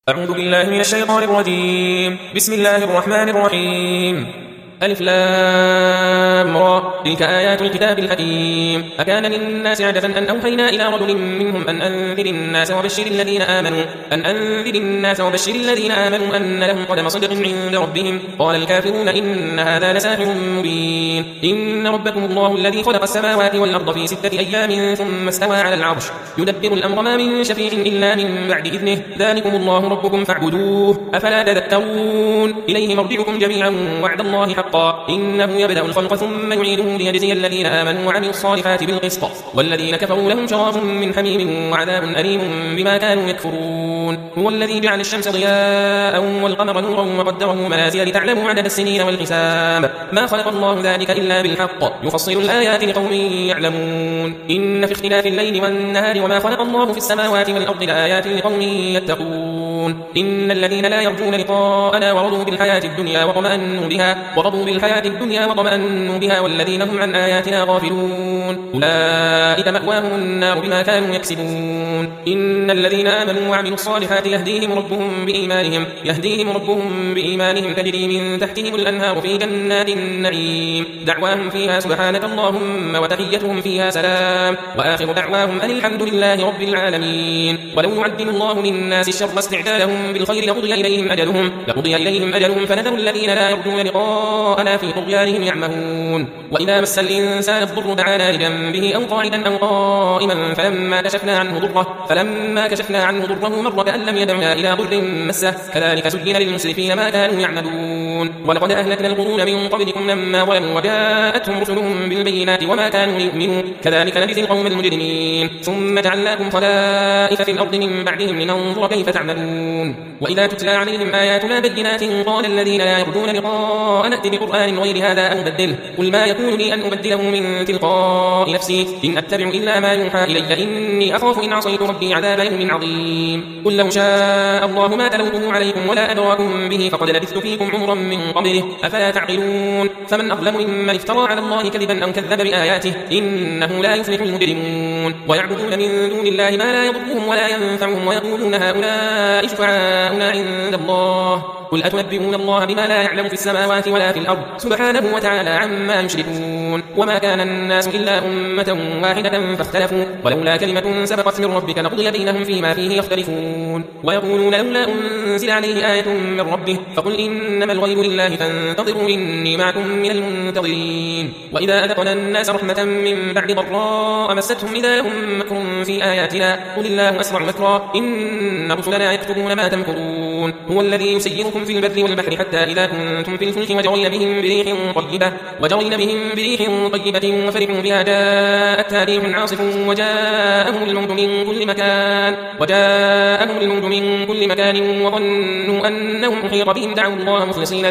أعوذ بالله من الشيطان الرجيم. بسم الله الرحمن الرحيم. ألف لام را. تلك آيات الكتاب الحكيم. أكان للناس عجبا أن أوحينا إلى رجل منهم أن أنذر الناس وبشر الذين آمنوا أن لهم قدم صدق عند ربهم. قال الكافرون إن هذا لساحر مبين. إن ربكم الله الذي خلق السماوات والأرض في 6 أيام ثم استوى على العرش يدبر الأمر ما من شفيع إلا من بعد إذنه ذلكم الله ربكم فاعبدوه أفلا تذكرون. إليه مرجعكم جميعا وعد الله حقا إنه يبدأ الخلق ثم يعيده ليجزي الذين آمنوا وعملوا الصالحات بالقسط والذين كفروا لهم شراب من حميم وعذاب أليم بما كانوا يكفرون. هو الذي جعل الشمس ضياء والقمر نورا وقدره منازل لتعلموا عدد السنين والحساب ما خلق الله ذلك إلا بالحق يفصل الآيات لقوم يعلمون. إن في اختلاف الليل والنهار وما خلق الله في السماوات والأرض لآيات لقوم يتقون. إن الذين لا يرجون لقاءنا ورضوا بالحياة الدنيا وطمأنوا بها والذين هم عن آياتنا غافلون أولئك مأواهم النار بما كانوا يكسبون. إن الذين آمنوا وعملوا الصالحات يهديهم ربهم بإيمانهم تجري من تحتهم الأنهار في جنات النعيم دعواهم فيها سبحانك اللهم وتحيتهم فيها سلام وآخر دعواهم أن الحمد لله رب العالمين. ولو يعجل الله للناس الشر استعجالهم بالخير لقضي إليهم أجلهم فنذر الذين لا يرجون لقاءنا في طغيانهم يعمهون. وإذا مس الإنسان الضر دعانا لجنبه أو قاعدا أو قائما فلما كشفنا عنه ضره مر كأن لم يدعنا إلى ضر مسه كذلك سجن للمسرفين ما كانوا يعملون. ولقد أهلكنا القرون من قبلكم لما ظلموا وجاءتهم رسلهم بالبينات وما كانوا ليؤمنوا كذلك نجزي القوم المجرمين. ثم جعلناكم خلائف في الأرض من بعدهم لننظر كيف تعملون. وإذا تتلى عليهم آياتنا بينات قال الذين لا يرجون لقاءنا ائت بقرآن غير هذا أو بدله قل ما يكون لي أن أبدله من تلقاء نفسي إن أتبع إلا ما يوحى إلي إني أخاف إن عصيت ربي عذاب يوم عظيم. قل لو شاء الله ما تلوته عليكم ولا أدراكم به فقد لبثت فيكم عمرا من قبله أفلا تعقلون. فمن أظلم ممن افترى على الله كذبا أو كذب بآياته إنه لا يفلح المجرمون. ويعبدون من دون الله ما لا يضرهم ولا ينفعهم ويقولون هؤلاء شفعاؤنا عند الله قل أتنبئون الله بما لا يعلم في السماوات ولا في الأرض سبحانه وتعالى عما يشركون. وما كان الناس إلا أمة واحدة فاختلفوا ولولا كلمة سبقت من ربك لقضي بينهم فيما فيه يختلفون. ويقولون لولا أنزل عليه آية من ربه فقل إنما الغيب لله فانتظروا إني معكم من المنتظرين. وإذا أذقنا الناس رحمة من بعد ضراء مستهم إذا لهم مكر في آياتنا قل الله أسرع مكرا إن رسلنا يكتبون ما تمكرون. هو الذي يسيركم في البر والبحر حتى إذا كنتم في الفلك وجرين بهم بريح طيبة وفرحوا بها جاءتها ريح عاصف وجاءهم الموت من كل مكان وظنوا أنهم أحيط بهم دعوا الله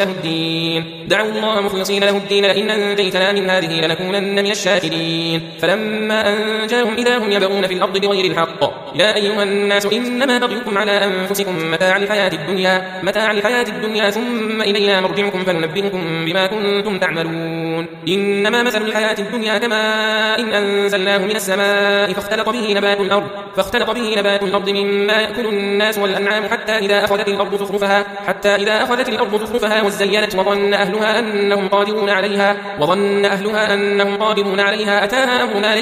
مخلصين له الدين لئن أنجيتنا من هذه لنكونن من الشاكرين. فلما أنجاهم إذا هم يبغون في الأرض بغير الحق يا أيها الناس إنما بغيكم على أنفسكم متاع الحياة الدنيا ثم إلينا مرجعكم فننبئكم بما كنتم تعملون. إنما مثل الحياة الدنيا كماء إن أنزلناه من السماء فاختلط به نبات الأرض مما يأكل الناس والأنعام حتى إذا أخذت الأرض زخرفها وزينت وظن أهلها أنهم قادرون عليها أتاها أمرنا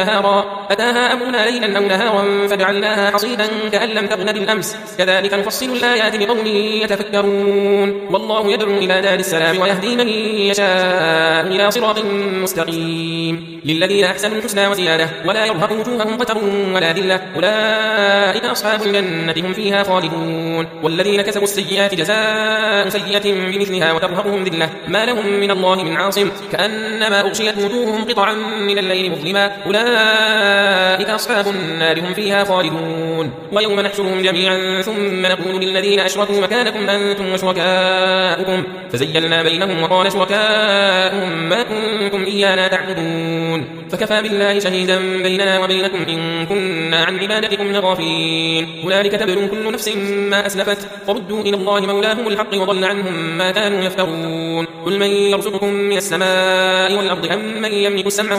ليلا أو نهارا فجعلناها حصيدا كأن لم تغن بالأمس كذلك نفصل الآيات لقوم يتفكرون. والله يدعو إلى دار السلام ويهدي من يشاء إلى صراط مستقيم. للذين أحسنوا الحسنى وزيادة ولا يرهق وجوههم قتر ولا ذلة أولئك أصحاب الجنة هم فيها خالدون. والذين كسبوا السيئات جزاء سيئة بمثلها وترهقهم ذلة ما لهم من الله من عاصم كأنما أغشيت وجوههم قطعا من الليل مظلما أولئك أصحاب النار هم فيها خالدون. ويوم نحشرهم جميعا ثم نقول للذين أشركوا مكانكم أنتم وشركاؤكم فزيلنا بينهم وقال شركاؤهم ما كنتم إيانا تعبدون فكفى بالله شهيدا بيننا وبينكم إن كنا عن عبادتكم لغافلين. هنالك تبلو كل نفس ما أسلفت وردوا إلى الله مولاهم الحق وضل عنهم ما كانوا يفترون. قل من يرزقكم من السماء والأرض أمن يملك السمع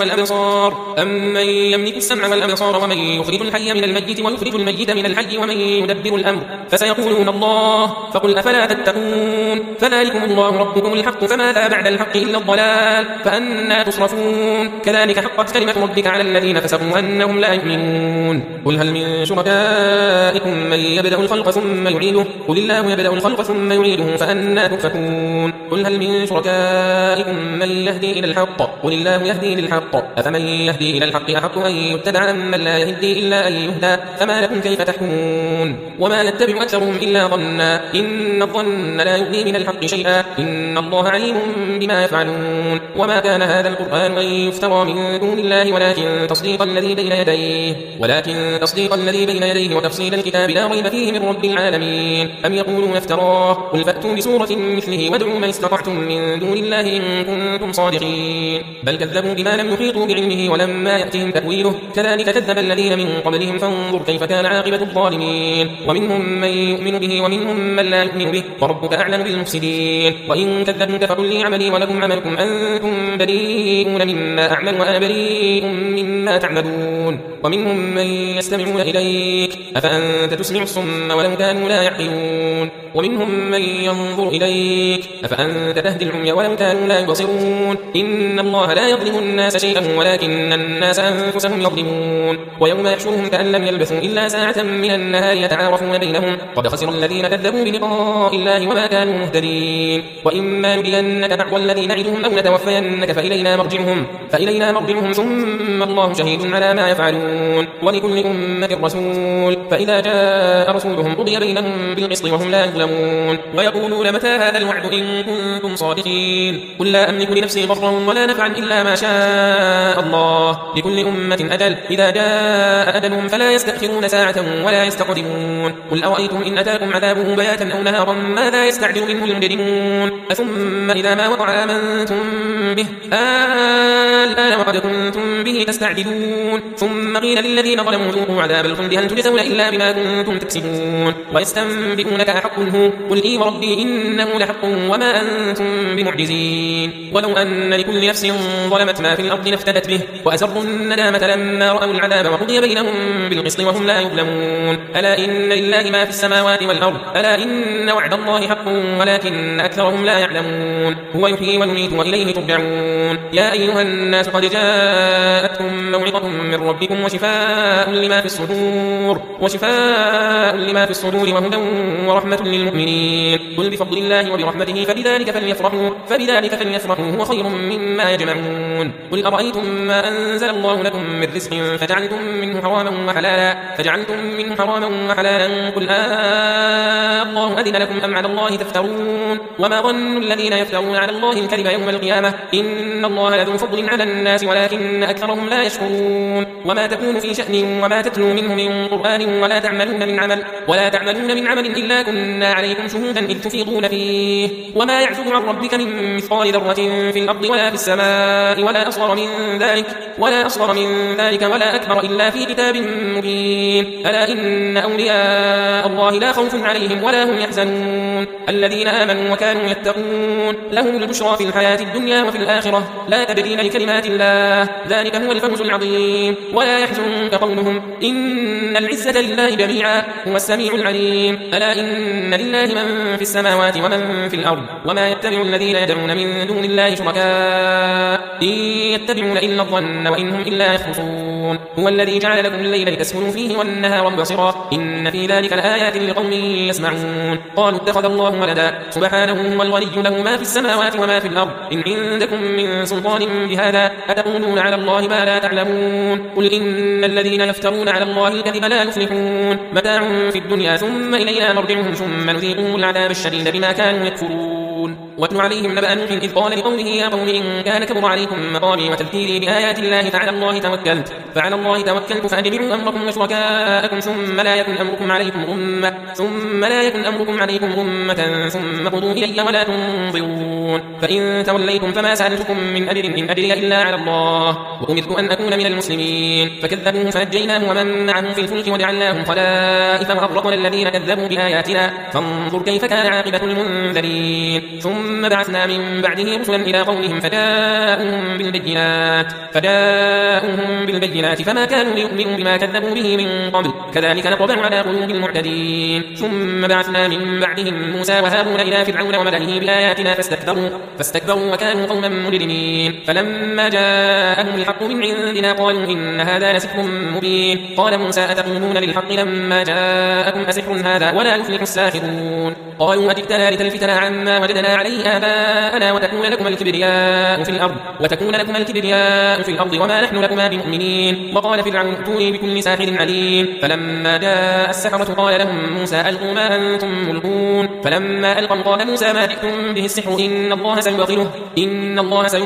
والأبصار ومن يخرج الحي من الميت ويخرج الميت من الحي ومن يدبر الأمر فسيقولون الله فقل أفلا تتقون فذلكم الله ربكم الحق فماذا بعد الحق إلا الضلال فأنا تصرفون كذلك حقت كلمة ربك على الذين فسقوا أنهم لا يؤمنون قل هل من شركائكم من يبدأ الخلق ثم يعيده قل الله يبدأ الخلق ثم يعيده فأنا تؤفكون قل هل من شركائكم من يهدي إلى الحق قل الله يهدي للحق أفمن يهدي إلى الحق أحق أن يتبع من لا يهدي إلا أن يهدى فما لكم كيف تحكمون وما يتبع أكثرهم إلا ظنا إن الظن لا يغني من الحق شيئا إن الله عليم بما يفعلون وما كان هذا القرآن أن يفترى من دون الله ولكن تصديق الذي بين يديه وتفصيل الكتاب لا ريب فيه من رب العالمين أم يقولون افتراه قل فأتوا بسورة مثله وادعوا من استطعتم من دون الله إن كنتم صادقين بل كذبوا بما لم يحيطوا بعلمه ولما يأتهم تأويله كذلك كذب الذين من قبلهم فانظر كيف كان عاقبة الظالمين ومنهم من يؤمن به ومنهم من لا يؤمن به وربك أعلم بالمفسدين وإن كذبوك فقل لي عملي ولكم عملكم أنتم بريئون مما أعمل وأنا بريء مما تعملون ومنهم من يستمعون إليك أفأنت تسمع الصم ولو كانوا لا يعقلون ومنهم من ينظر إليك أفأنت تهدي العمي ولو كانوا لا يبصرون إن الله لا يظلم الناس شيئا ولكن الناس أنفسهم يظلمون ويوم يحشرهم كأن لم يلبثوا إلا ساعة من النهار يتعارفون بينهم قد خسر الذين كذبوا بلقاء الله وما كانوا مهتدين وإما نرينك بعض الذي نعدهم أو نتوفينك فإلينا مرجعهم ثم الله شهيد على ما يفعلون ولكل أمة رسول فإذا جاء رسولهم قضي بينهم بالقسط وهم لا يظلمون ويقولون متى هذا الوعد إن كنتم صادقين قل لا أملك لنفسي ضرا ولا نفعا إلا ما شاء الله لكل أمة أجل إذا جاء أجلهم فلا يستأخرون ساعة ولا يستقدمون قل أرأيتم إن أتاكم عذابه بياتا أو نهارا ماذا يستعجل منه المجرمون ثم إذا ما وقع آمنتم به الآن وقد كنتم به تستعجلون ثم قيل للذين ظلموا ذوقوا عذاب الخلد هل تجزون إلا بما كنتم تكسبون ويستنبئونك أحق هو قل إي وربي إنه لحق وما أنتم بمعجزين ولو أن لكل نفس ظلمت ما في الأرض لافتدت به وأسروا الندامة لما رأوا العذاب وقضي بينهم بالقسط وهم لا يظلمون ألا إن لله ما في السماوات والأرض ألا إن وعد الله حق ولكن أكثرهم لا يعلمون هو يحيي ويميت وإليه ترجعون يا أيها الناس قد جاءتكم موعظة من ربكم وشفاء لما في الصدور وهدى ورحمة للمؤمنين قل بفضل الله وبرحمته فبذلك فليفرحوا هو خير مما يجمعون قل أرأيتم ما أنزل الله لكم من رزق فجعلتم منه حراما وحلالا قل الله أذن لكم أم على الله تفترون وما ظن الذين يفترون على الله الكذب يوم القيامة إن الله لذو فضل على الناس ولكن أكثرهم لا يشكرون وما تكون في شأن وما تتلو منه من قرآن ولا تعملون من عمل إلا كنا عليكم شهودا إذ تفيضون فيه وما يعزب عن ربك من مثقال ذرة في الأرض ولا في السماء ولا أصغر من ذلك ولا أكبر إلا في كتاب مبين ألا إن أولياء الله لا خوف عليهم ولا هم يحزنون الذين آمنوا وكانوا يتقون لهم البشرى في الحياة الدنيا وفي الآخرة لا تبديل لكلمات الله ذلك هو الفوز العظيم ولا يحزنك قولهم إن العزة لله جميعا هو السميع العليم ألا إن لله من في السماوات ومن في الأرض وما يتبع الذين يدعون من دون الله شركاء إن يتبعون إلا الظن وإن هم إلا يخرصون هو الذي جعل لكم الليل لتسكنوا فيه والنهار مبصرا إن في ذلك لآيات لقوم يسمعون قالوا اتخذ الله ولدا سبحانه هو الغني له ما في السماوات وما في الأرض إن عندكم من سلطان بهذا أتقولون على الله ما لا تعلمون قل إن الذين يفترون على الله الكذب لا يفلحون متاع في الدنيا ثم إلينا مرجعهم ثم نذيقهم العذاب الشديد بما كانوا يكفرون واتل عليهم نبأ نوح إذ قال لقومه يا قوم إن كان كبر عليكم مقامي وتذكيري بآيات الله فعلى الله توكلت فأجمعوا أمركم وشركاءكم ثم لا يكن أمركم عليكم غمة ثم قضوا إلي ولا تنظرون فإن توليتم فما سألتكم من أجر إن أجري إلا على الله وأمرت أن أكون من المسلمين فكذبوه فنجيناه ومن معه في الفلك وجعلناهم خلائف وأغرقنا الذين كذبوا بآياتنا فانظر كيف كان عاقبة المنذرين ثم بعثنا من بعده رسلا إلى قومهم فجاءوهم بالبينات فما كانوا ليؤمنوا بما كذبوا به من قبل كذلك نطبع على قلوب المعتدين. ثم بعثنا من بعدهم موسى وهارون إلى فرعون وملئه بآياتنا فاستكبروا وكانوا قوما مجرمين. فلما جاءهم الحق من عندنا قالوا إن هذا لسحر مبين. قال موسى أتقولون للحق لما جاءكم أسحر هذا ولا يفلح الساحرون. قالوا أجئتنا لتلفتنا عما وجدنا عليه آباءنا وتكون لكم الكبرياء في الأرض وما نحن لكما بمؤمنين. وقال فرعون ائتوني بكل ساحر عليم. فلما جاء السحرة قال لهم موسى ألقوا ما أنتم ملقون. فلما ألقوا قال موسى ما جئتم به السحر إن الله سيبطله إن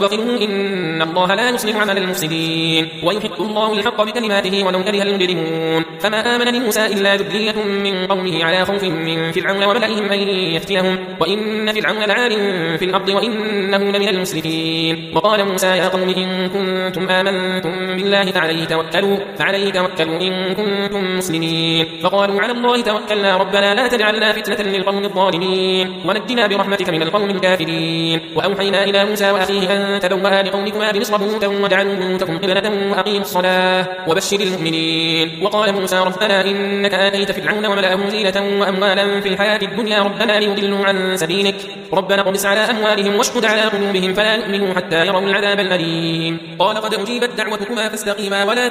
الله لا يصلح عمل المفسدين ويحق الله الحق بكلماته ولو كره المجرمون. فما آمن لموسى إلا ذرية من قومه على خوف من فرعون وملئهم أن يفتنهم وإن فرعون لعال في الأرض وإنه لمن المسرفين. وقال موسى يا قوم إن كنتم آمنتم بالله فعليه توكلوا إن كنتم مسلمين. فقالوا على الله توكلنا ربنا لا تجعلنا فتنة للقوم الظالمين ونجنا برحمتك من القوم الكافرين. وأوحينا إلى موسى وأخيه أن تبوأ لقومكما بمصر بيوتا واجعلوا بيوتكم قبلة وأقيموا الصلاة وبشر المؤمنين. وقال موسى ربنا إنك آتيت فرعون وملأه زينة وأموالا في الحياة الدنيا ربنا ليضلوا عن سبيلك ربنا اطمس على أموالهم واشدد على قلوبهم فلا يؤمنوا حتى يروا العذاب الأليم. قال قد أجيبت دعوتكما فاستقيما ولا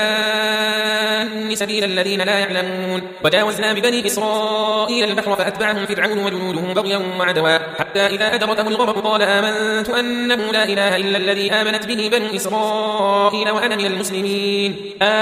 تتبعان سبيل الذين لا يعلمون. وجاوزنا ببني إسرائيل البحر فأتبعهم فرعون وجنوده بغيا وعدوا حتى إذا أدركه الغرق قال آمنت أنه لا إله إلا الذي آمنت به بنو إسرائيل وأنا من المسلمين.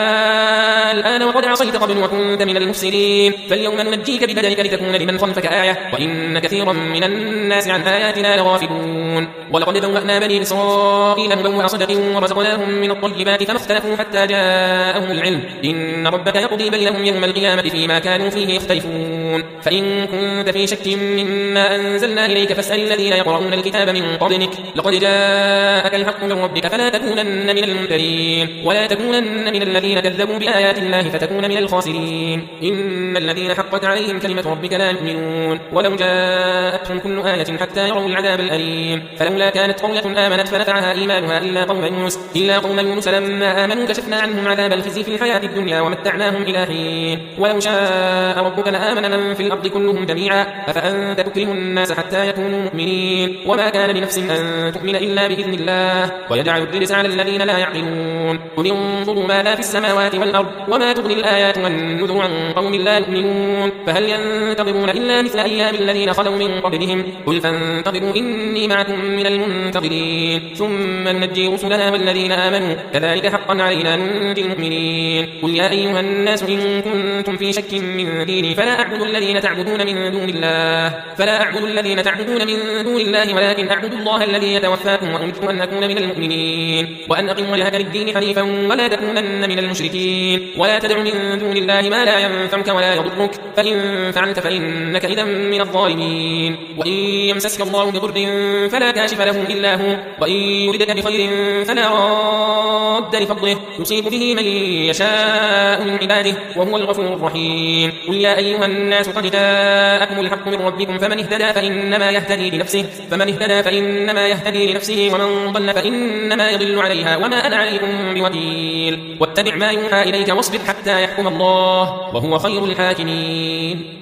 الآن وقد عصيت قبل وكنت من المفسدين فاليوم ننجيك ببدنك لتكون لمن خلفك آية وإن كثيرا من الناس عن آياتنا لغافلون. ولقد بوأنا بني إسرائيل مبوأ صدق ورزقناهم من الطيبات فما اختلفوا حتى جاءهم العلم إن ربك يقضي بينهم يوم القيامة فيما كانوا فيه يختلفون. فإن كنت في شك مما أنزلنا إليك فاسأل الذين يقرؤون الكتاب من قبلك لقد جاءك الحق من ربك فلا تكونن من الممترين ولا تكونن من الذين كذبوا بآيات الله فتكون من الخاسرين. إن الذين حقت عليهم كلمة ربك لا يؤمنون ولو جاءتهم كل آية حتى يروا العذاب الأليم. فلولا كانت قرية آمنت فنفعها إيمانها إلا قوم يونس لما آمنوا كشفنا عنهم عذاب الخزي في الحياة الدنيا ومتعناهم إلى حين. ولو شاء ربك لآمن من في الأرض كلهم جميعا أفأنت تكره الناس حتى يكونوا مؤمنين وما كان لنفس أن تؤمن إلا بإذن الله ويجعل الرجس على الذين لا يعقلون. قل انظروا ماذا في السماوات والأرض وما تغني الآيات والنذر عن قوم لا يؤمنون فهل ينتظرون إلا مثل أيام الذين خلوا من قبلهم قل فانتظروا إني معكم من المنتظرين ثم ننجي رسلنا والذين آمنوا كذلك حقا علينا ننجي المؤمنين. قل يا أيها الناس إن كنتم في شك من ديني فلا أعبد الذين تعبدون من دون الله ولكن أعبد الله الذي يتوفاكم وأمرت أن أكون من المؤمنين وأن أقم وجهك للدين حنيفا ولا تكونن من المشركين ولا تدع من دون الله ما لا ينفعك ولا يضرك فإن فعلت فإنك إذا من الظالمين. وإن يمسسك الله بضر فلا كاشف له إلا هو وإن يردك بخير فلا راد لفضله يصيب به من يشاء من عباده وهو الغفور الرحيم. قل يا أيها الناس قد جاءكم الحق من ربكم فمن اهتدى فإنما يهتدي لنفسه ومن ضل فإنما يضل عليها وما أنا عليكم بوكيل. واتبع ما يوحى إليك واصبر حتى يحكم الله وهو خير الحاكمين.